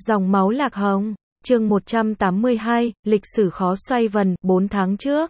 Dòng máu lạc hồng, chương 182, lịch sử khó xoay vần, 4 tháng trước.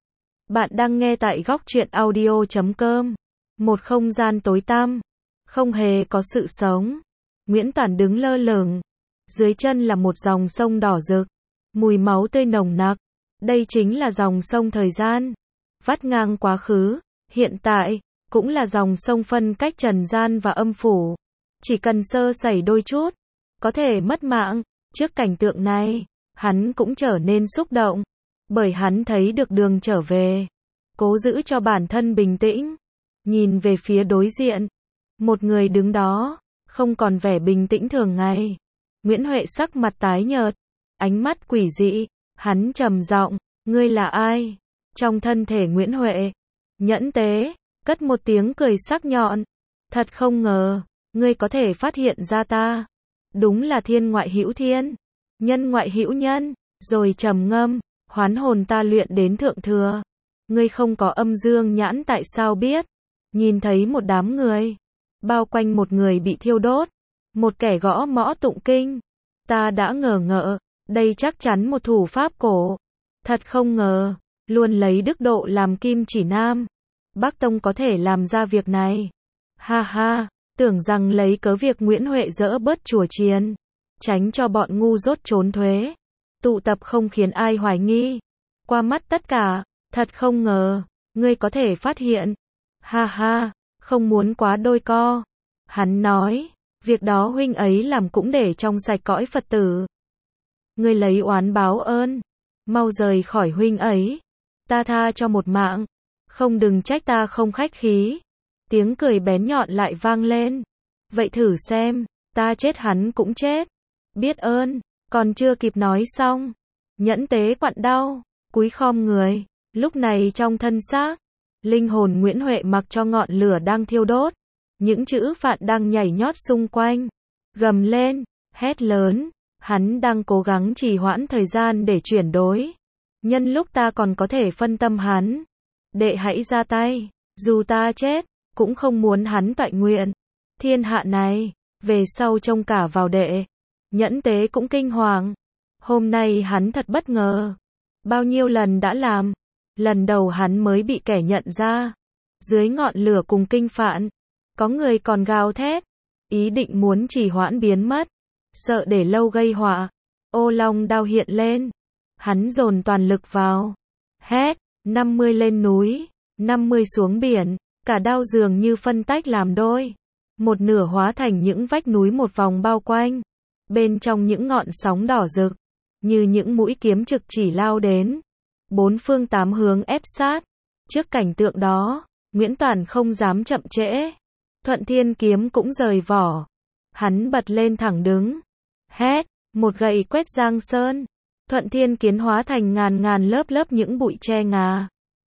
Bạn đang nghe tại góc truyện audio.com. Một không gian tối tăm, không hề có sự sống. Nguyễn Toản đứng lơ lửng. Dưới chân là một dòng sông đỏ rực, mùi máu tươi nồng nặc. Đây chính là dòng sông thời gian, vắt ngang quá khứ, hiện tại, cũng là dòng sông phân cách trần gian và âm phủ. Chỉ cần sơ sẩy đôi chút, có thể mất mạng. Trước cảnh tượng này, hắn cũng trở nên xúc động, bởi hắn thấy được đường trở về. Cố giữ cho bản thân bình tĩnh, nhìn về phía đối diện. Một người đứng đó, không còn vẻ bình tĩnh thường ngày. Nguyễn Huệ sắc mặt tái nhợt, ánh mắt quỷ dị, hắn trầm giọng, ngươi là ai? Trong thân thể Nguyễn Huệ, Nhẫn Tế, cất một tiếng cười sắc nhọn. Thật không ngờ, ngươi có thể phát hiện ra ta. Đúng là thiên ngoại hữu thiên, nhân ngoại hữu nhân, rồi trầm ngâm, hoán hồn ta luyện đến thượng thừa. Ngươi không có âm dương nhãn tại sao biết? Nhìn thấy một đám người, bao quanh một người bị thiêu đốt, một kẻ gõ mõ tụng kinh. Ta đã ngờ ngợ, đây chắc chắn một thủ pháp cổ. Thật không ngờ, luôn lấy đức độ làm kim chỉ nam. Bắc Tông có thể làm ra việc này. Ha ha. Tưởng rằng lấy cớ việc Nguyễn Huệ dỡ bớt chùa chiền, tránh cho bọn ngu dốt trốn thuế, tụ tập không khiến ai hoài nghi. Qua mắt tất cả, thật không ngờ, ngươi có thể phát hiện. Ha ha, không muốn quá đôi co. Hắn nói, việc đó huynh ấy làm cũng để trong sạch cõi Phật tử. Ngươi lấy oán báo ơn, mau rời khỏi huynh ấy. Ta tha cho một mạng, không đừng trách ta không khách khí. Tiếng cười bén nhọn lại vang lên. Vậy thử xem, ta chết hắn cũng chết. Biết ơn, còn chưa kịp nói xong. Nhẫn Tế quặn đau, cúi khom người. Lúc này trong thân xác, linh hồn Nguyễn Huệ mặc cho ngọn lửa đang thiêu đốt. Những chữ phạn đang nhảy nhót xung quanh. Gầm lên, hét lớn. Hắn đang cố gắng trì hoãn thời gian để chuyển đối. Nhân lúc ta còn có thể phân tâm hắn. Đệ hãy ra tay, dù ta chết, cũng không muốn hắn toại nguyện. Thiên hạ này, về sau trông cả vào đệ. Nhẫn Tế cũng kinh hoàng. Hôm nay hắn thật bất ngờ. Bao nhiêu lần đã làm. Lần đầu hắn mới bị kẻ nhận ra. Dưới ngọn lửa cùng kinh phạn, có người còn gào thét. Ý định muốn trì hoãn biến mất. Sợ để lâu gây họa. Ô long đao hiện lên. Hắn dồn toàn lực vào. Hét, 50 lên núi, 50 xuống biển. Cả đao dường như phân tách làm đôi. Một nửa hóa thành những vách núi một vòng bao quanh. Bên trong những ngọn sóng đỏ rực, như những mũi kiếm trực chỉ lao đến. Bốn phương tám hướng ép sát. Trước cảnh tượng đó, Nguyễn Toản không dám chậm trễ. Thuận Thiên kiếm cũng rời vỏ. Hắn bật lên thẳng đứng. Hét, một gậy quét giang sơn. Thuận Thiên kiếm hóa thành ngàn ngàn lớp lớp những bụi tre ngà.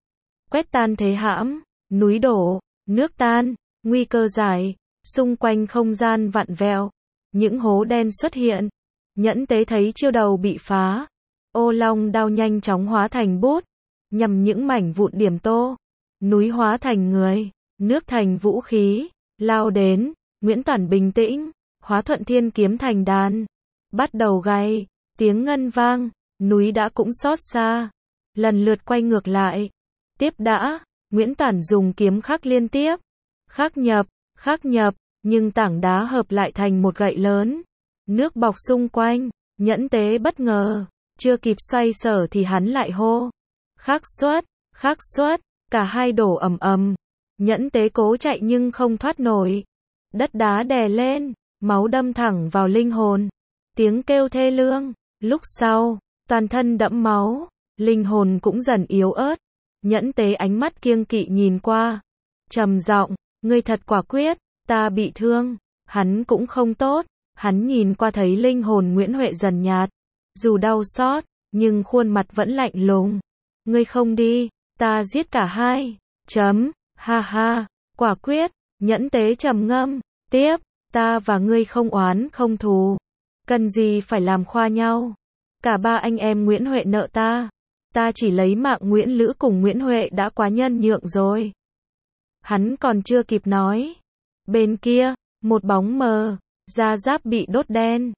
Quét tan thế hãm. Núi đổ, nước tan, nguy cơ giải, xung quanh không gian vặn vẹo, những hố đen xuất hiện. Nhẫn Tế thấy chiêu đầu bị phá, ô long đao nhanh chóng hóa thành bút, nhằm những mảnh vụn điểm tô. Núi hóa thành người, nước thành vũ khí, lao đến. Nguyễn Toản bình tĩnh, hóa Thuận Thiên kiếm thành đàn, bắt đầu gay, tiếng ngân vang, núi đã cũng xót xa, lần lượt quay ngược lại. Tiếp đã. Nguyễn Toản dùng kiếm khắc liên tiếp, khắc nhập, nhưng tảng đá hợp lại thành một gậy lớn. Nước bọc xung quanh, Nhẫn Tế bất ngờ, chưa kịp xoay sở thì hắn lại hô. Khắc xuất, cả hai đổ ầm ầm. Nhẫn Tế cố chạy nhưng không thoát nổi. Đất đá đè lên, máu đâm thẳng vào linh hồn. Tiếng kêu thê lương, lúc sau, toàn thân đẫm máu, linh hồn cũng dần yếu ớt. Nhẫn Tế ánh mắt kiêng kỵ nhìn qua, trầm giọng, ngươi thật quả quyết, ta bị thương, hắn cũng không tốt. Hắn nhìn qua thấy linh hồn Nguyễn Huệ dần nhạt, dù đau xót, nhưng khuôn mặt vẫn lạnh lùng. Ngươi không đi, ta giết cả hai. Ha ha, quả quyết. Nhẫn Tế trầm ngâm, tiếp, ta và ngươi không oán không thù, cần gì phải làm khoa nhau. Cả ba anh em Nguyễn Huệ nợ ta. Ta chỉ lấy mạng Nguyễn Lữ cùng Nguyễn Huệ đã quá nhân nhượng rồi. Hắn còn chưa kịp nói. Bên kia, một bóng mờ, da giáp bị đốt đen.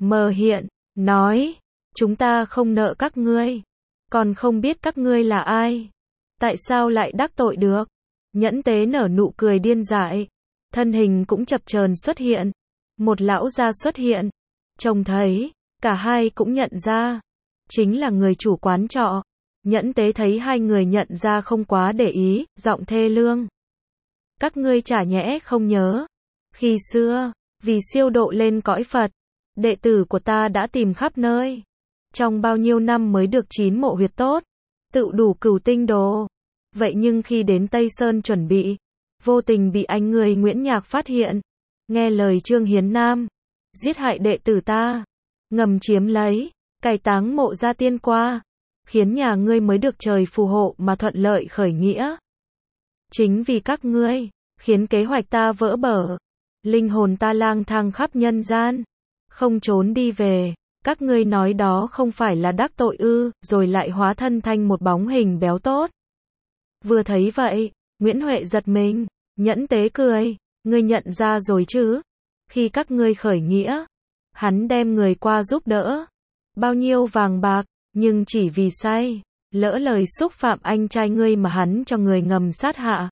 Mờ hiện, nói, chúng ta không nợ các ngươi, còn không biết các ngươi là ai. Tại sao lại đắc tội được? Nhẫn tế nở nụ cười điên dại, thân hình cũng chập chờn xuất hiện. Một lão gia xuất hiện, trông thấy, cả hai cũng nhận ra, chính là người chủ quán trọ. Nhẫn tế thấy hai người nhận ra không quá để ý, giọng thê lương. Các ngươi chả nhẽ không nhớ. Khi xưa, vì siêu độ lên cõi Phật, đệ tử của ta đã tìm khắp nơi. Trong bao nhiêu năm mới được 9 mộ huyệt tốt, tự đủ cửu tinh đồ. Vậy nhưng khi đến Tây Sơn chuẩn bị, vô tình bị anh người Nguyễn Nhạc phát hiện. Nghe lời Trương Hiến Nam, giết hại đệ tử ta, ngầm chiếm lấy, cải táng mộ gia tiên qua, khiến nhà ngươi mới được trời phù hộ mà thuận lợi khởi nghĩa. Chính vì các ngươi, khiến kế hoạch ta vỡ bở, linh hồn ta lang thang khắp nhân gian, không trốn đi về. Các ngươi nói đó không phải là đắc tội ư, rồi lại hóa thân thành một bóng hình béo tốt. Vừa thấy vậy, Nguyễn Huệ giật mình, Nhẫn tế cười, ngươi nhận ra rồi chứ? Khi các ngươi khởi nghĩa, hắn đem người qua giúp đỡ, bao nhiêu vàng bạc, nhưng chỉ vì say, lỡ lời xúc phạm anh trai ngươi mà hắn cho người ngầm sát hạ.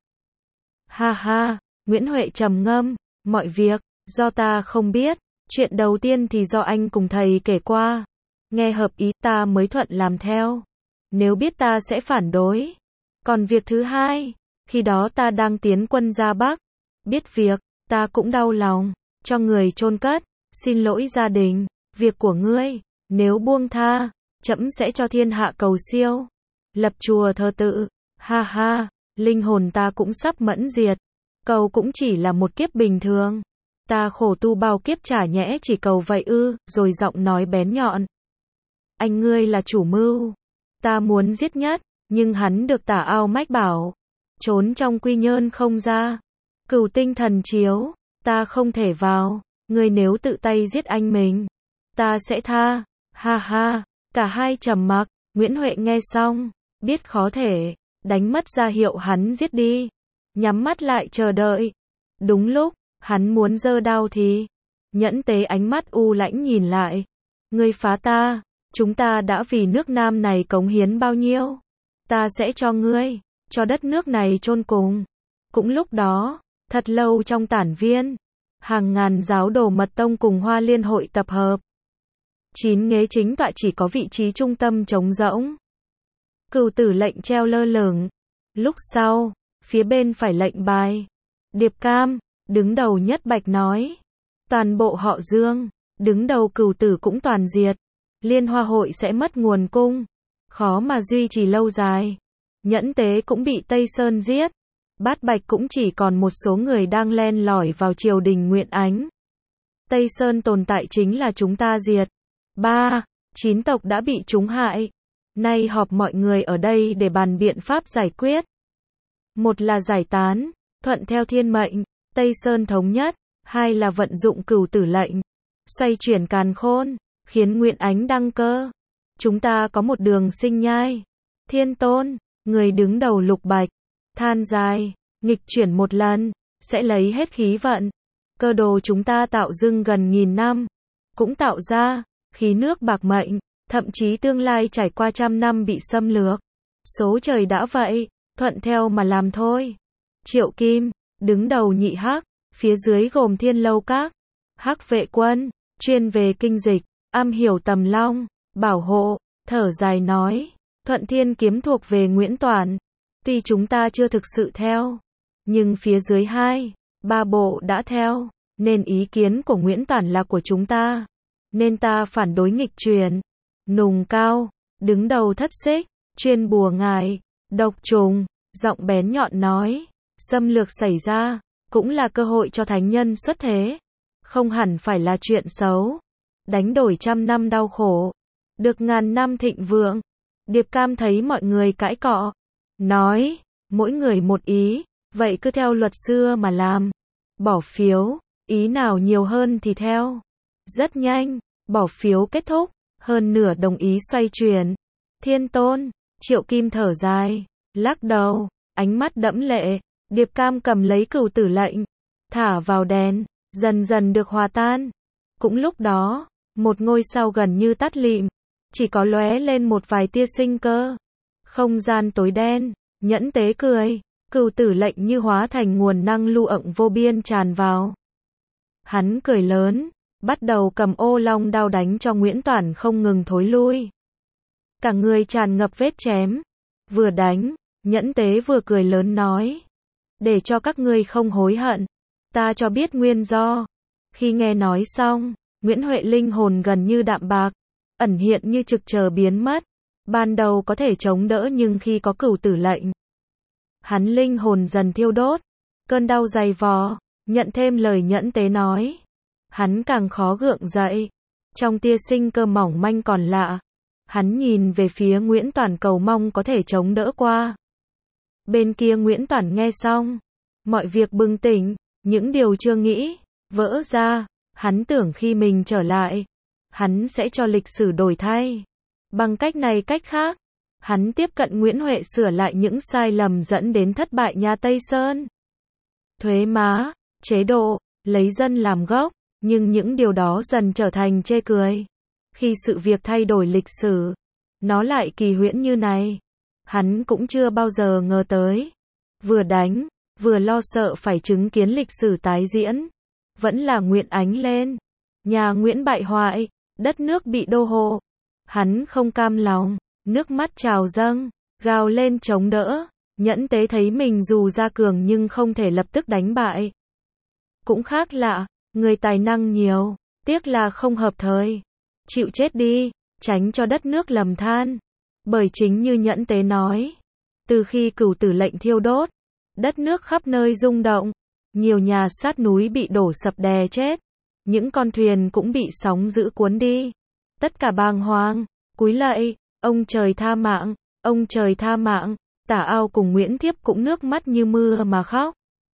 Ha ha, Nguyễn Huệ trầm ngâm, mọi việc, do ta không biết, chuyện đầu tiên thì do anh cùng thầy kể qua, nghe hợp ý ta mới thuận làm theo, nếu biết ta sẽ phản đối. Còn việc thứ hai, khi đó ta đang tiến quân ra Bắc, biết việc, ta cũng đau lòng, cho người chôn cất, xin lỗi gia đình, việc của ngươi, nếu buông tha, trẫm sẽ cho thiên hạ cầu siêu, lập chùa thờ tự, ha ha, linh hồn ta cũng sắp mẫn diệt, cầu cũng chỉ là một kiếp bình thường, ta khổ tu bao kiếp chả nhẽ chỉ cầu vậy ư, rồi giọng nói bén nhọn. Anh ngươi là chủ mưu, ta muốn giết nhất, nhưng hắn được Tả Ao mách bảo, trốn trong Quy Nhơn không ra, Cửu Tinh thần chiếu, ta không thể vào, ngươi nếu tự tay giết anh mình, ta sẽ tha, ha ha, cả hai trầm mặc, Nguyễn Huệ nghe xong, biết khó thể, đánh mất ra hiệu hắn giết đi, nhắm mắt lại chờ đợi. Đúng lúc, hắn muốn giơ đao thì, Nhẫn tế ánh mắt u lãnh nhìn lại, ngươi phá ta, chúng ta đã vì nước Nam này cống hiến bao nhiêu, ta sẽ cho ngươi, cho đất nước này chôn cùng. Cũng lúc đó, thật lâu trong tản viên, hàng ngàn giáo đồ mật tông cùng Hoa Liên hội tập hợp. 9 ghế chính tọa chỉ có vị trí trung tâm trống rỗng. Cửu tử lệnh treo lơ lửng. Lúc sau, phía bên phải lệnh bài. Điệp Cam, đứng đầu nhất bạch nói. Toàn bộ họ Dương, đứng đầu Cửu tử cũng toàn diệt. Liên Hoa hội sẽ mất nguồn cung, khó mà duy trì lâu dài. Nhẫn tế cũng bị Tây Sơn giết. Bát Bạch cũng chỉ còn một số người đang len lỏi vào triều đình Nguyện Ánh. Tây Sơn tồn tại chính là chúng ta diệt. 3. 9 tộc đã bị chúng hại. Nay họp mọi người ở đây để bàn biện pháp giải quyết. Một là giải tán, thuận theo thiên mệnh, Tây Sơn thống nhất. 2 là vận dụng Cửu tử lệnh, xoay chuyển càn khôn, khiến Nguyện Ánh đăng cơ. Chúng ta có một đường sinh nhai. Thiên Tôn, người đứng đầu Lục Bạch, than dài, nghịch chuyển một lần, sẽ lấy hết khí vận. Cơ đồ chúng ta tạo dưng gần 1000 năm, cũng tạo ra khí nước bạc mệnh, thậm chí tương lai trải qua 100 năm bị xâm lược. Số trời đã vậy, thuận theo mà làm thôi. Triệu Kim, đứng đầu Nhị Hắc, phía dưới gồm Thiên Lâu Các, Hắc Vệ Quân, chuyên về kinh dịch, am hiểu tầm long, bảo hộ, thở dài nói, Thuận Thiên Kiếm thuộc về Nguyễn Toản. Tuy chúng ta chưa thực sự theo, nhưng phía dưới 2, 3 bộ đã theo, nên ý kiến của Nguyễn Toản là của chúng ta. Nên ta phản đối nghịch truyền. Nùng Cao, đứng đầu Thất Xích, chuyên bùa ngải, độc trùng, giọng bén nhọn nói, xâm lược xảy ra, cũng là cơ hội cho thánh nhân xuất thế. Không hẳn phải là chuyện xấu. Đánh đổi 100 năm đau khổ, được 1000 năm thịnh vượng. Điệp Cam thấy mọi người cãi cọ, nói, mỗi người một ý, vậy cứ theo luật xưa mà làm. Bỏ phiếu, ý nào nhiều hơn thì theo. Rất nhanh, bỏ phiếu kết thúc, hơn nửa đồng ý xoay chuyển. Thiên Tôn, Triệu Kim thở dài, lắc đầu, ánh mắt đẫm lệ. Điệp Cam cầm lấy Cửu tử lệnh, thả vào đèn, dần dần được hòa tan. Cũng lúc đó, một ngôi sao gần như tắt lịm, chỉ có lóe lên một vài tia sinh cơ. Không gian tối đen, Nhẫn Tế cười, Cửu Tử lệnh như hóa thành nguồn năng lưu ẩn vô biên tràn vào. Hắn cười lớn, bắt đầu cầm ô long đao đánh cho Nguyễn Toản không ngừng thối lui. Cả người tràn ngập vết chém. Vừa đánh, Nhẫn Tế vừa cười lớn nói. Để cho các ngươi không hối hận, ta cho biết nguyên do. Khi nghe nói xong, Nguyễn Huệ linh hồn gần như đạm bạc, ẩn hiện như trực chờ biến mất. Ban đầu có thể chống đỡ nhưng khi có Cửu Tử lệnh, hắn linh hồn dần thiêu đốt, cơn đau dày vò, nhận thêm lời Nhẫn Tế nói. Hắn càng khó gượng dậy, trong tia sinh cơ mỏng manh còn lạ. Hắn nhìn về phía Nguyễn Toản cầu mong có thể chống đỡ qua. Bên kia Nguyễn Toản nghe xong, mọi việc bừng tỉnh, những điều chưa nghĩ, vỡ ra, hắn tưởng khi mình trở lại, hắn sẽ cho lịch sử đổi thay. Bằng cách này cách khác, hắn tiếp cận Nguyễn Huệ sửa lại những sai lầm dẫn đến thất bại nhà Tây Sơn. Thuế má, chế độ, lấy dân làm gốc, nhưng những điều đó dần trở thành chê cười. Khi sự việc thay đổi lịch sử, nó lại kỳ huyễn như này. Hắn cũng chưa bao giờ ngờ tới. Vừa đánh, vừa lo sợ phải chứng kiến lịch sử tái diễn. Vẫn là Nguyễn ánh lên. Nhà Nguyễn bại hoại, đất nước bị đô hộ. Hắn không cam lòng, nước mắt trào dâng, gào lên chống đỡ. Nhẫn Tế thấy mình dù ra cường nhưng không thể lập tức đánh bại. Cũng khác lạ, người tài năng nhiều, tiếc là không hợp thời. Chịu chết đi, tránh cho đất nước lầm than. Bởi chính như Nhẫn Tế nói, từ khi Cửu Tử lệnh thiêu đốt, đất nước khắp nơi rung động, nhiều nhà sát núi bị đổ sập đè chết, những con thuyền cũng bị sóng dữ cuốn đi. Tất cả bàng hoàng, cúi lạy, ông trời tha mạng, ông trời tha mạng. Tả Ao cùng Nguyễn Thiếp cũng nước mắt như mưa mà khóc.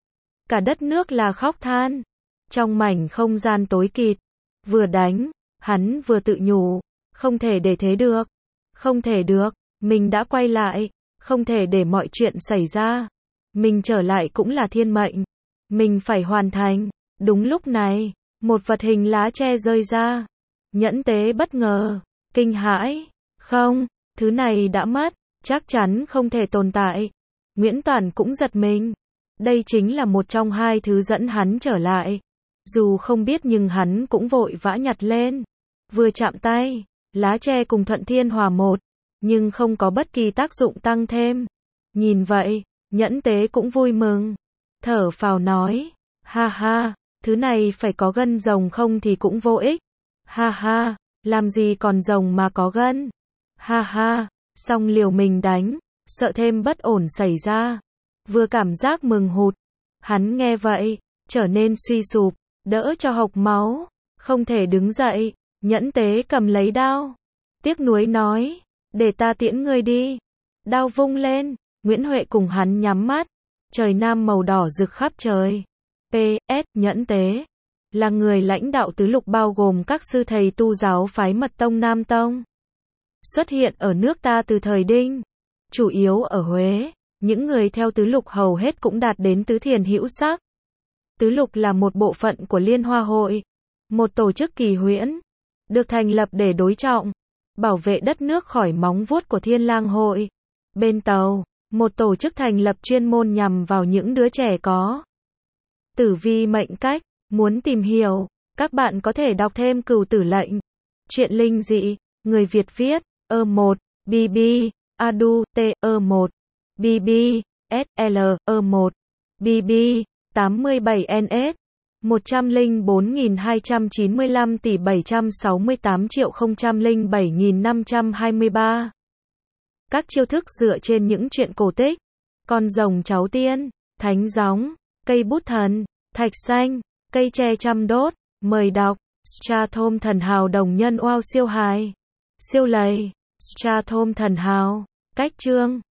Cả đất nước là khóc than. Trong mảnh không gian tối kịt, vừa đánh, hắn vừa tự nhủ, không thể để thế được. Không thể được, mình đã quay lại, không thể để mọi chuyện xảy ra. Mình trở lại cũng là thiên mệnh. Mình phải hoàn thành. Đúng lúc này, một vật hình lá tre rơi ra. Nhẫn Tế bất ngờ, kinh hãi. Không, thứ này đã mất, chắc chắn không thể tồn tại. Nguyễn Toản cũng giật mình. Đây chính là một trong hai thứ dẫn hắn trở lại. Dù không biết nhưng hắn cũng vội vã nhặt lên. Vừa chạm tay, lá tre cùng thuận thiên hòa một, nhưng không có bất kỳ tác dụng tăng thêm. Nhìn vậy, Nhẫn Tế cũng vui mừng. Thở phào nói, ha ha, thứ này phải có gân rồng không thì cũng vô ích. Ha ha, làm gì còn rồng mà có gân. Ha ha, xong liều mình đánh, sợ thêm bất ổn xảy ra. Vừa cảm giác mừng hụt, hắn nghe vậy, trở nên suy sụp, đỡ cho hộc máu, không thể đứng dậy. Nhẫn Tế cầm lấy đao, tiếc nuối nói, để ta tiễn ngươi đi. Đao vung lên, Nguyễn Huệ cùng hắn nhắm mắt, trời nam màu đỏ rực khắp trời. P.S. Nhẫn Tế là người lãnh đạo tứ lục bao gồm các sư thầy tu giáo phái Mật Tông Nam Tông. Xuất hiện ở nước ta từ thời Đinh, chủ yếu ở Huế, những người theo tứ lục hầu hết cũng đạt đến tứ thiền hữu sắc. Tứ lục là một bộ phận của Liên Hoa Hội, một tổ chức kỳ huyễn, được thành lập để đối trọng, bảo vệ đất nước khỏi móng vuốt của Thiên Lang Hội. Bên Tàu, một tổ chức thành lập chuyên môn nhằm vào những đứa trẻ có tử vi mệnh cách. Muốn tìm hiểu, các bạn có thể đọc thêm Cửu Tử lệnh. Truyện linh dị, người Việt viết, E1, BB, Adu, T1, BB, SL, E1, BB, 87NS, 104.295 tỷ 768.007.523. Các chiêu thức dựa trên những chuyện cổ tích. Con rồng cháu tiên, thánh gióng, cây bút thần, thạch xanh, cây tre chăm đốt. Mời đọc Strathom thần hào đồng nhân oao siêu hài. Siêu lầy Strathom thần hào. Cách chương